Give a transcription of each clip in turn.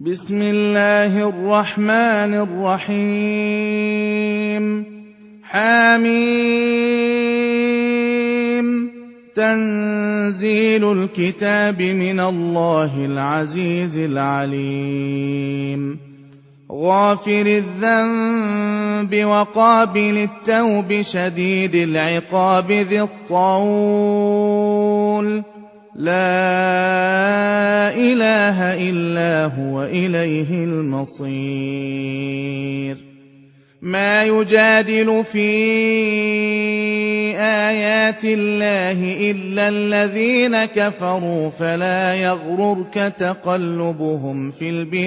بسم الله الرحمن الرحيم حميم تنزيل الكتاب من الله العزيز العليم غافر الذنب وقابل التوب شديد العقاب ذي الطول لا إله إلا هو إليه المصير ما يجادل في آيات الله إلا الذين كفروا فلا يغررك تقلبهم في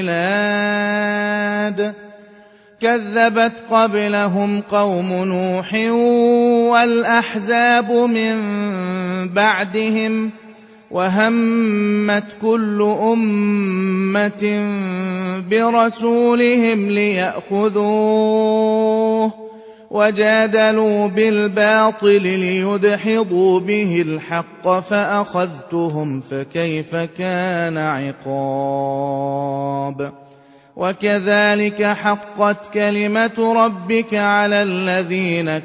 البلاد كذبت قبلهم قوم نوح والأحزاب من بعدهم وهمت كل أمة برسولهم ليأخذوه وجادلوا بالباطل ليدحضوا به الحق فأخذتهم فكيف كان عقاب وكذلك حقت كلمة ربك على الذين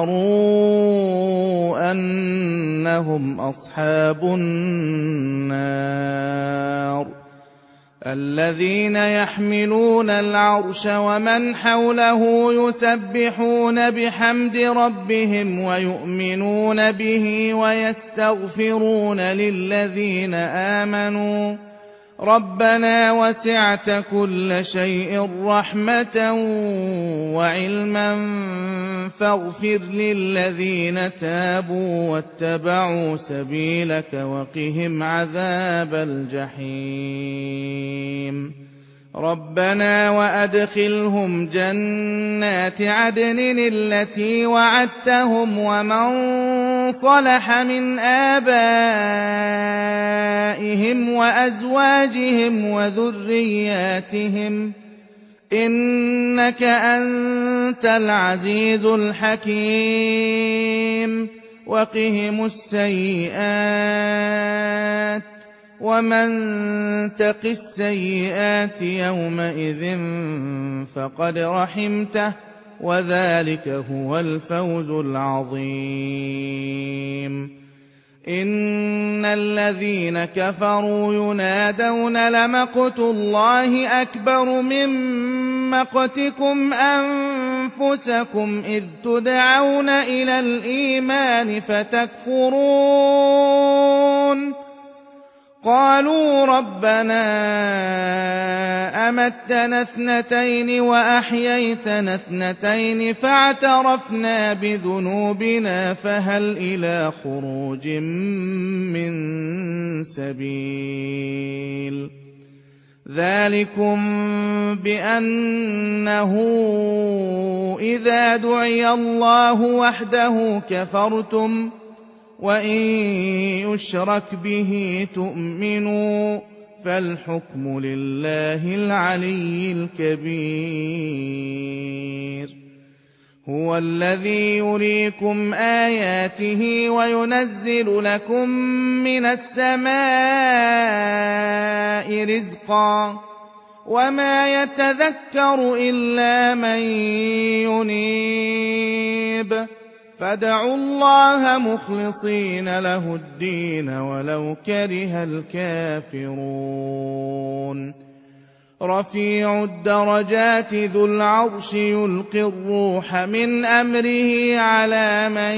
كفروا أنهم أصحاب النار الذين يحملون العرش ومن حوله يسبحون بحمد ربهم ويؤمنون به ويستغفرون للذين آمنوا ربنا وسعت كل شيء رحمة وعلما فاغفر للذين تابوا واتبعوا سبيلك وقهم عذاب الجحيم ربنا وأدخلهم جنات عدن التي وعدتهم ومن صلح من آبائهم وأزواجهم وذرياتهم إنك أنت العزيز الحكيم وقهم السيئات ومن تق السيئات يومئذ فقد رحمته وذلك هو الفوز العظيم إن الذين كفروا ينادون لمقت الله أكبر من مقتكم أنفسكم إذ تدعون إلى الإيمان فتكفرون قالوا ربنا أمتنا اثنتين وأحييتنا اثنتين فاعترفنا بذنوبنا فهل إلى خروج من سبيل ذلكم بأنه إذا دعي الله وحده كفرتم وإن يشرك به تؤمنوا فالحكم لله العلي الكبير هو الذي يريكم آياته وينزل لكم من السماء رزقا وما يتذكر إلا من ينيب فادعوا الله مخلصين له الدين ولو كره الكافرون رفيع الدرجات ذو العرش يلقي الروح من أمره على من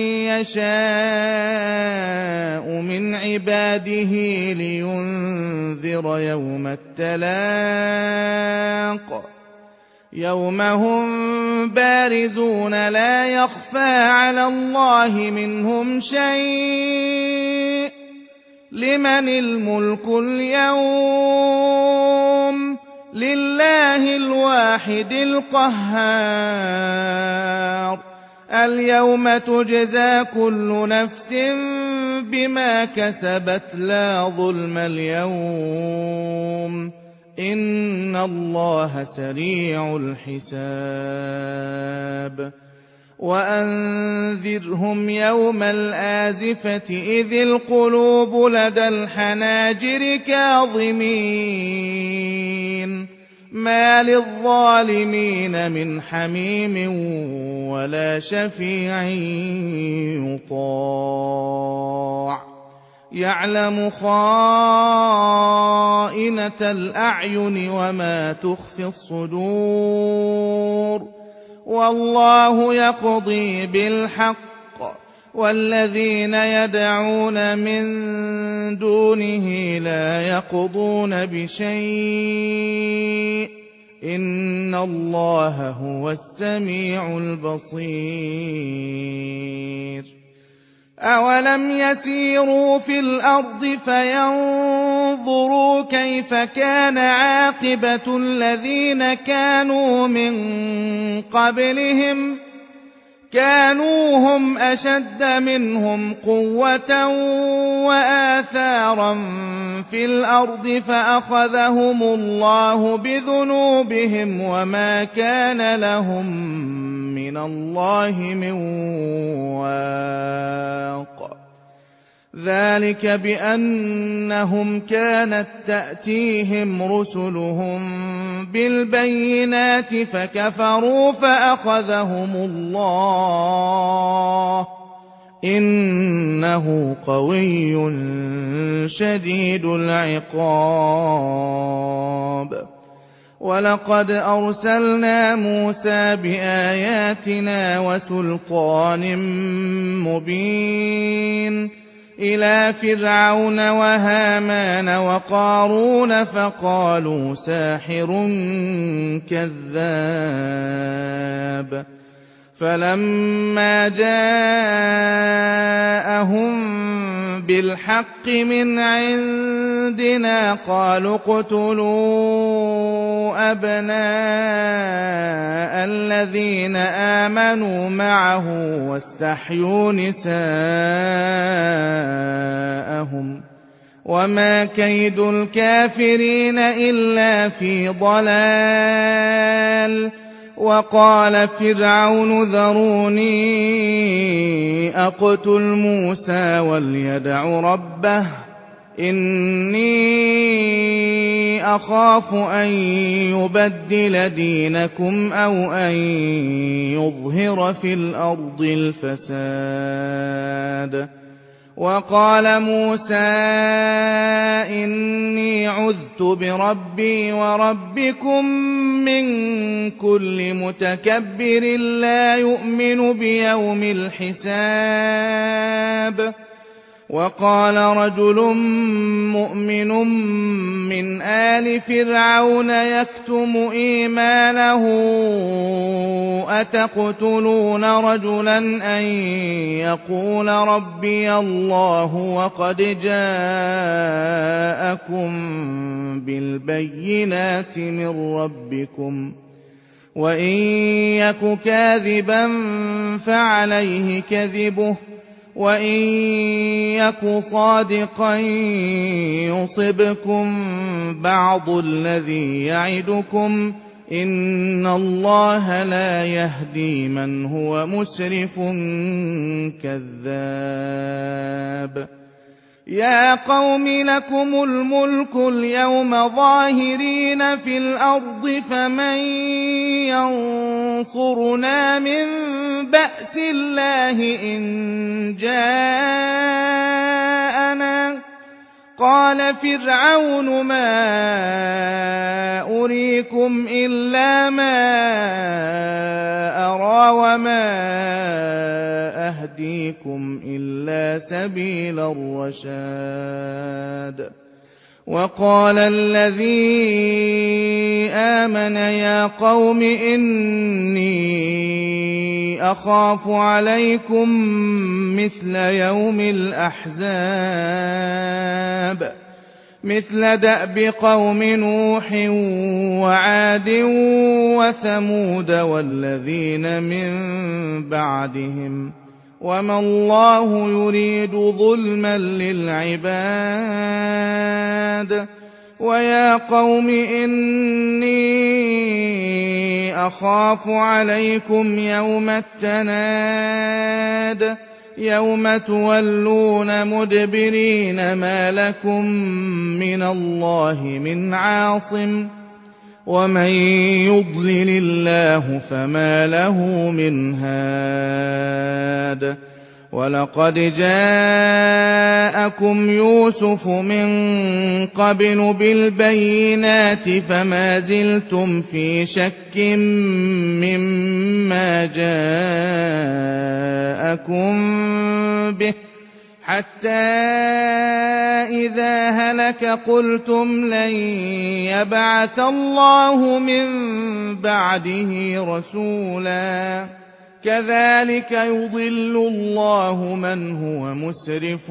يشاء من عباده لينذر يوم التلاق يوم هم بارزون لا يخفى على الله منهم شيء لمن الملك اليوم لله الواحد القهار اليوم تجزى كل نفس بما كسبت لا ظلم اليوم إن الله سريع الحساب وأنذرهم يوم الآزفة إذ القلوب لدى الحناجر كاظمين ما للظالمين من حميم ولا شفيع يطاع يعلم خائنة الأعين وما تخفي الصدور والله يقضي بالحق والذين يدعون من دونه لا يقضون بشيء إن الله هو السميع البصير أولم يسيروا في الأرض فينظروا كيف كان عاقبة الذين كانوا من قبلهم كانوا هم أشد منهم قوة وآثارا في الأرض فأخذهم الله بذنوبهم وما كان لهم من الله من واق ذلك بأنهم كانت تأتيهم رسلهم بالبينات فكفروا فأخذهم الله إنه قوي شديد العقاب ولقد أرسلنا موسى بآياتنا وسلطان مبين إلى فرعون وهامان وقارون فقالوا ساحر كذاب فلما جاءهم بالحق من عندنا قالوا اقتلوا أبناء الذين آمنوا معه واستحيوا نساءهم وما كيد الكافرين إلا في ضلال وقال فرعون ذروني أقتل موسى وليدع ربه إني أخاف أن يبدل دينكم أو أن يظهر في الأرض الفساد وقال موسى إني عذت بربي وربكم من كل متكبر لا يؤمن بيوم الحساب وقال رجل مؤمن من آل فرعون يكتم إيمانه أتقتلون رجلا أن يقول ربي الله وقد جاءكم بالبينات من ربكم وإن يك كاذبا فعليه كذبه وإن يك صادقا يصبكم بعض الذي يعدكم إن الله لا يهدي من هو مسرف كذاب يا قوم لكم الملك اليوم ظاهرين في الأرض فمن ينصرنا من بأس الله إن جاءنا قال فرعون ما أريكم إلا ما أرى وما أهديكم إلا سبيل الرشاد وقال الذي آمن يا قوم إني أخاف عليكم مثل يوم الأحزاب مثل دأب قوم نوح وعاد وثمود والذين من بعدهم وما الله يريد ظلما للعباد ويا قوم إني أخاف عليكم يوم التناد يوم تولون مدبرين ما لكم من الله من عاصم ومن يضلل الله فما له من هاد ولقد جاءكم يوسف من قبل بالبينات فما زلتم في شك مما جاءكم به حتى إذا هلك قلتم لن يبعث الله من بعده رسولا كذلك يضل الله من هو مسرف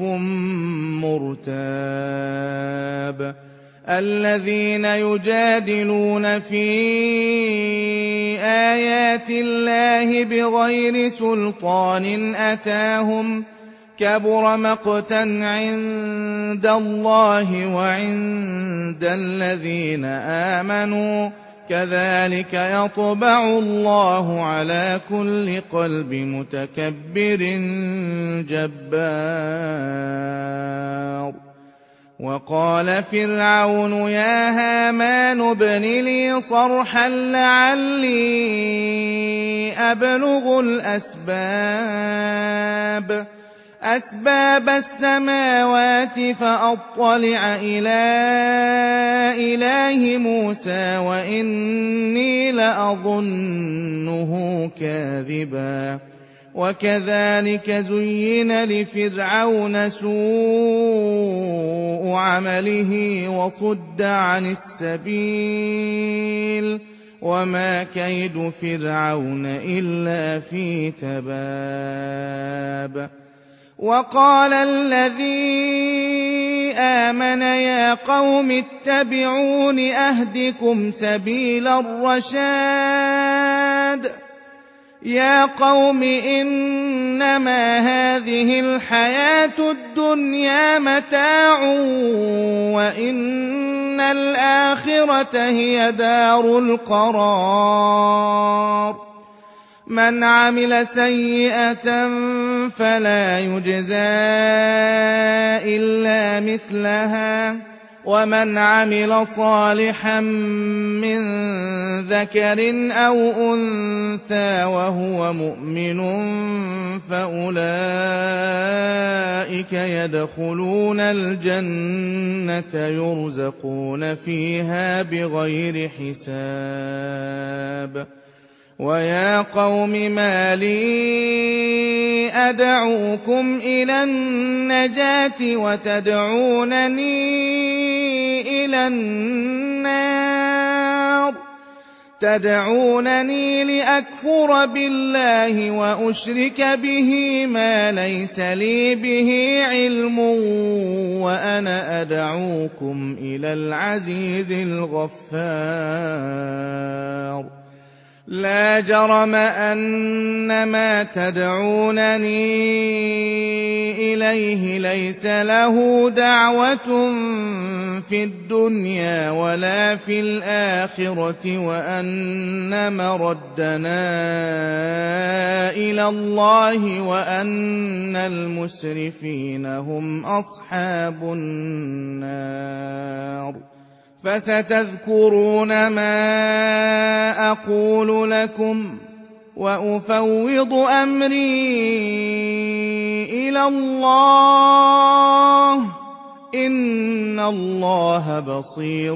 مرتاب الذين يجادلون في آيات الله بغير سلطان أتاهم كبر مقتا عند الله وعند الذين آمنوا كذلك يطبع الله على كل قلب متكبر جبار وقال فرعون يا هامان ابن لي صرحا لعلي أبلغ أسباب السماوات فأطلع إلى إله موسى وإني لأظنه كاذبا وكذلك زين لفرعون سوء عمله وصد عن السبيل وما كيد فرعون إلا في تباب وقال الذي آمن يا قوم اتبعون أهدكم سبيل الرشاد يا قوم إنما هذه الحياة الدنيا متاع وإن الآخرة هي دار القرار من عمل سيئة فلا يجزى إلا مثلها ومن عمل صالحا من ذكر أو أنثى وهو مؤمن فأولئك يدخلون الجنة يرزقون فيها بغير حساب ويا قوم ما لي أدعوكم إلى النجاة وتدعونني إلى النار تدعونني لأكفر بالله وأشرك به ما ليس لي به علم وأنا أدعوكم إلى العزيز الغفار لا جرم أن ما تدعونني إليه ليس له دعوة في الدنيا ولا في الآخرة وأن مردنا إلى الله وأن المسرفين هم أصحاب النار فستذكرون ما أقول لكم وأفوض أمري إلى الله إن الله بصير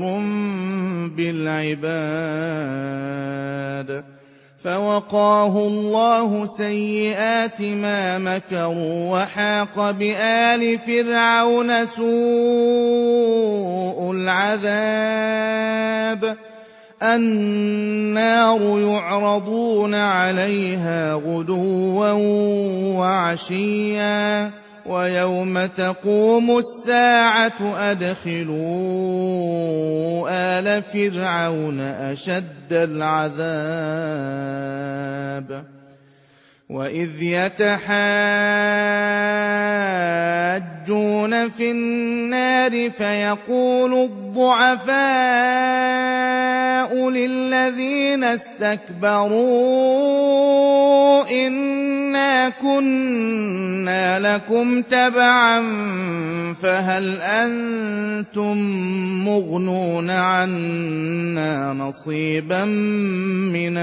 بالعباد فوقاه الله سيئات ما مكروا وحاق بآل فرعون سوء العذاب النار يعرضون عليها غدوا وعشيا ويوم تقوم الساعة أدخلوا آل فرعون أشد العذاب وإذ يتحاجون في النار فيقول الضعفاء للذين استكبروا إنا كنا لكم تبعا فهل أنتم مغنون عنا نصيبا من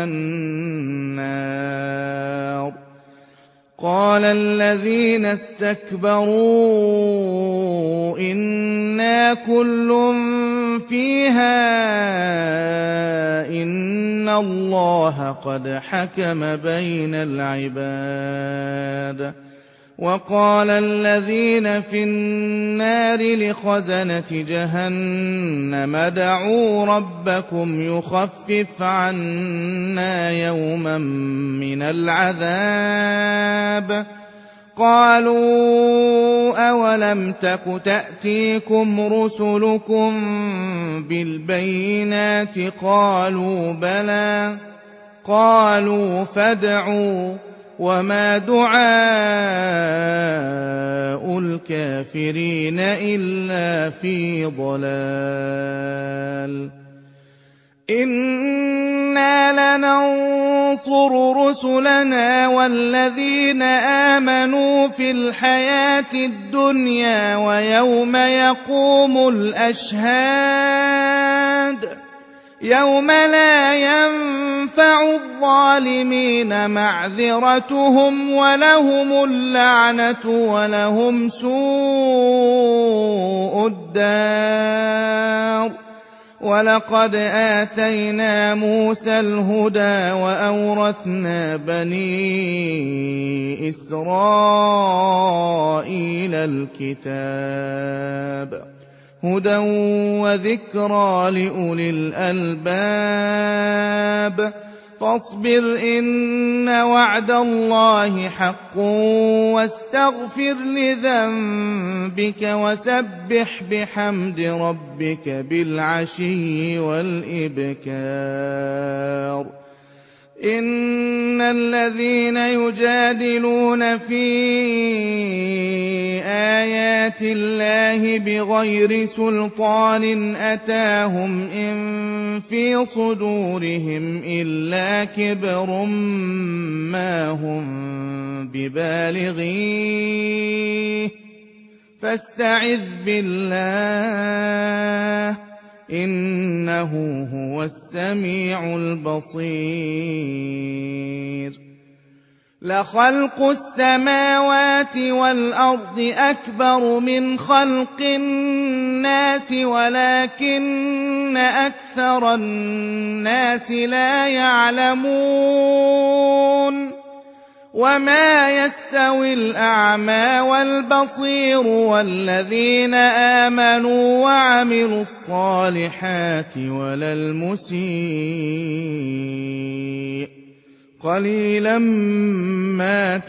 النار. قال الذين استكبروا إنا كل فيها إن الله قد حكم بين العباد. وقال الذين في النار لخزنة جهنم ادعوا ربكم يخفف عنا يوما من العذاب. قالوا أولم تك تأتيكم رسلكم بالبينات قالوا بلى. قالوا فادعوا وما دعاء الكافرين إلا في ضلال. إنا لننصر رسلنا والذين آمنوا في الحياة الدنيا ويوم يقوم الأشهاد يوم لا ينفع الظالمين معذرتهم ولهم اللعنة ولهم سوء الدار. ولقد آتينا موسى الهدى وأورثنا بني إسرائيل الكتاب هدى وذكرى لأولي الألباب. فاصبر إن وعد الله حق واستغفر لذنبك وسبح بحمد ربك بالعشي والإبكار. إن الذين يجادلون في آيات الله بغير سلطان أتاهم إن في صدورهم إلا كبر ما هم ببالغيه فاستعذ بالله إنه هو السميع البصير. لخلق السماوات والأرض أكبر من خلق الناس ولكن أكثر الناس لا يعلمون. وما يستوي الأعمى والبصير والذين آمنوا وعملوا الصالحات ولا المسيء قليلا ما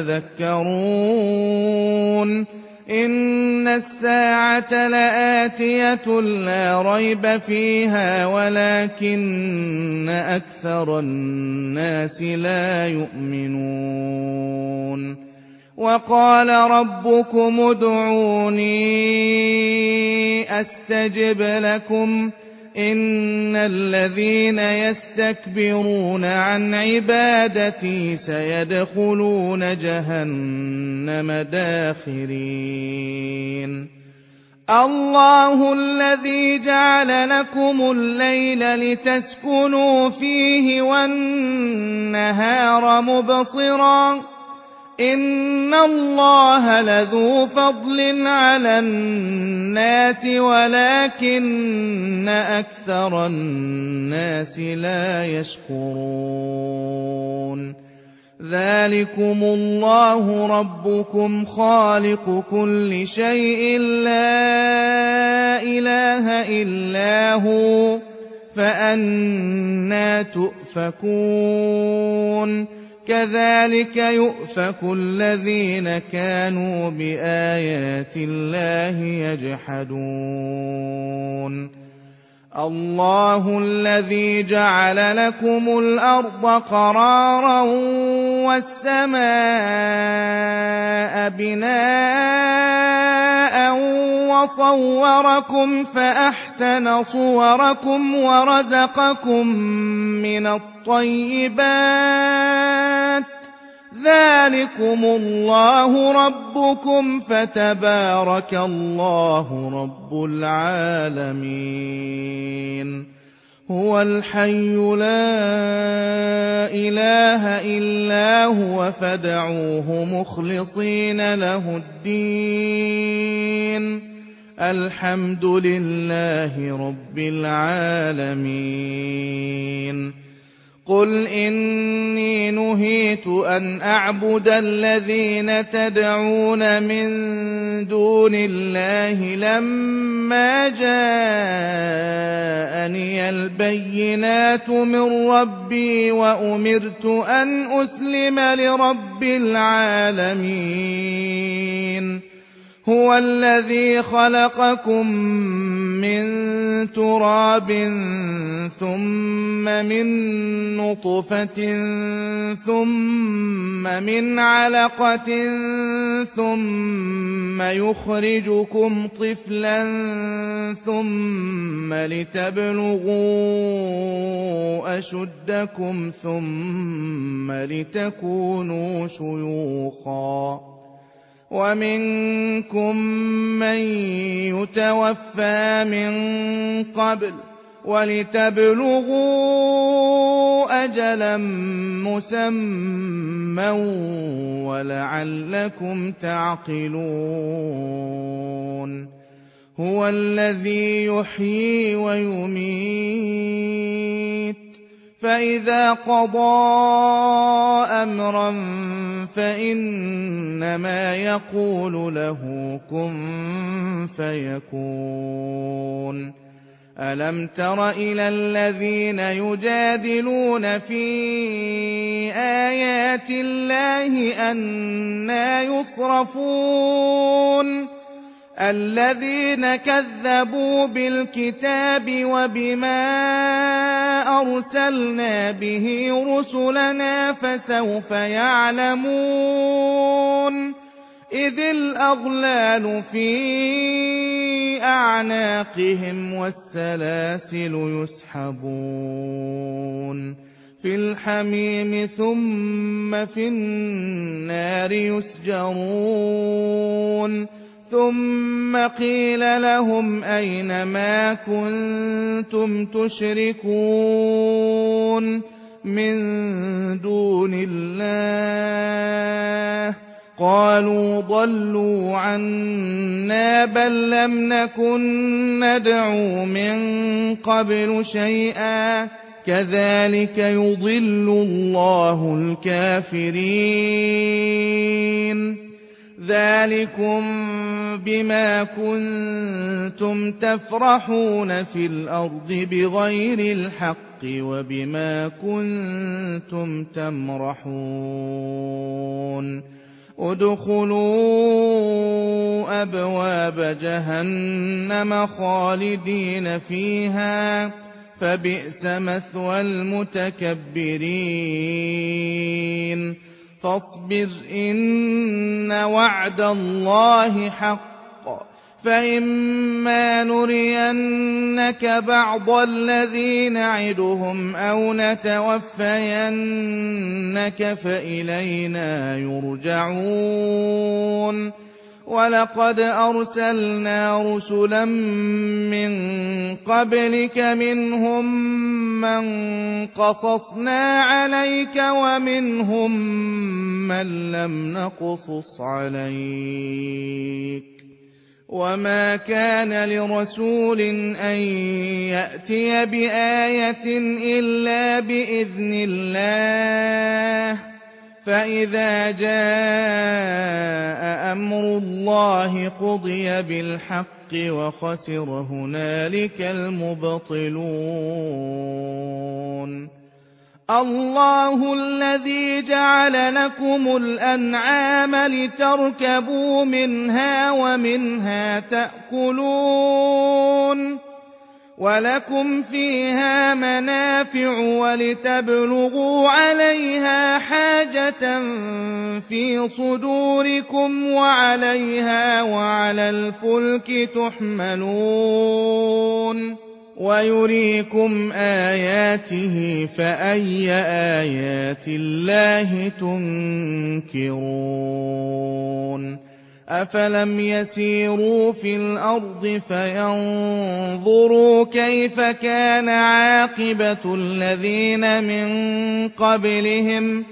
تتذكرون. إن الساعة لآتية لا ريب فيها ولكن أكثر الناس لا يؤمنون. وقال ربكم ادعوني أستجب لكم إن الذين يستكبرون عن عبادتي سيدخلون جهنم داخرين. الله الذي جعل لكم الليل لتسكنوا فيه والنهار مبصرا إن الله لذو فضل على الناس ولكن أكثر الناس لا يشكرون. ذلكم الله ربكم خالق كل شيء لا إله إلا هو فأنى تؤفكون. كذلك يؤفك الذين كانوا بآيات الله يجحدون. الله الذي جعل لكم الأرض قرارا والسماء بناء وصوركم فأحسن صوركم ورزقكم من الطيبات ذلكم الله ربكم فتبارك الله رب العالمين. هو الحي لا إله إلا هو فادعوه مخلصين له الدين الحمد لله رب العالمين قل إني نهيت أن أعبد الذين تدعون من دون الله لما جاءني البينات من ربي وأمرت أن أسلم لرب العالمين هو الذي خلقكم من تراب ثم من نطفة ثم من علقة ثم يخرجكم طفلا ثم لتبلغوا أشدكم ثم لتكونوا شيوخا ومنكم من يتوفى من قبل ولتبلغوا أجلا مسمى ولعلكم تعقلون هو الذي يحيي ويميت فإذا قضى أمرا فإنما يقول له كن فيكون ألم تر إلى الذين يجادلون في آيات الله أنى يصرفون الذين كذبوا بالكتاب وبما أرسلنا به رسلنا فسوف يعلمون إذ الأغلال في أعناقهم والسلاسل يسحبون في الحميم ثم في النار يسجرون ثم قيل لهم أين ما كنتم تشركون من دون الله قالوا ضلوا عنا بل لم نكن ندعو من قبل شيئا كذلك يضل الله الكافرين ذلكم بما كنتم تفرحون في الأرض بغير الحق وبما كنتم تمرحون ادخلوا أبواب جهنم خالدين فيها فبئس مثوى المتكبرين فاصبر إن وعد الله حق فإما نرينك بعض الذي نعدهم أو نتوفينك فإلينا يرجعون ولقد أرسلنا رسلا من قبلك منهم من قصصنا عليك ومنهم من لم نقصص عليك وما كان لرسول أن يأتي بآية إلا بإذن الله فإذا جاء أمر الله قضي بالحق وخسر هنالك المبطلون الله الذي جعل لكم الأنعام لتركبوا منها ومنها تأكلون ولكم فيها منافع ولتبلغوا عليها حاجة في صدوركم وعليها وعلى الفلك تحملون ويريكم آياته فأي آيات الله تنكرون أفلم يسيروا في الأرض فينظروا كيف كان عاقبة الذين من قبلهم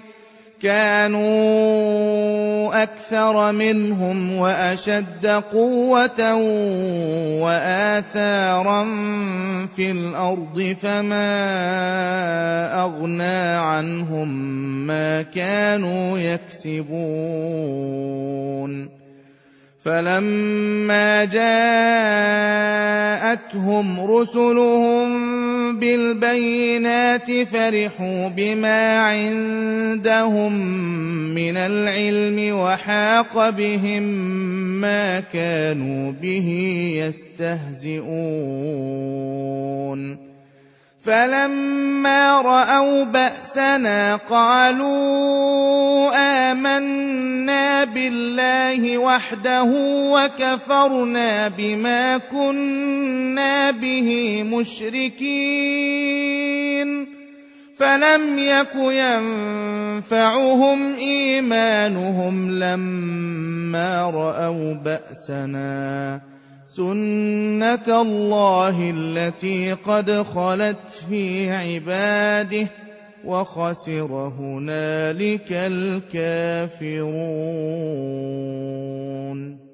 كانوا أكثر منهم وأشد قوة وآثارا في الأرض فما أغنى عنهم ما كانوا يكسبون فلما جاءتهم رسلهم بالبينات فرحوا بما عندهم من العلم وحاق بهم ما كانوا به يستهزئون فلما رأوا بأسنا قالوا آمنا بالله وحده وكفرنا بما كنا به مشركين فلم يك ينفعهم إيمانهم لما رأوا بأسنا سنة الله التي قد خلت في عباده وخسر هنالك الكافرون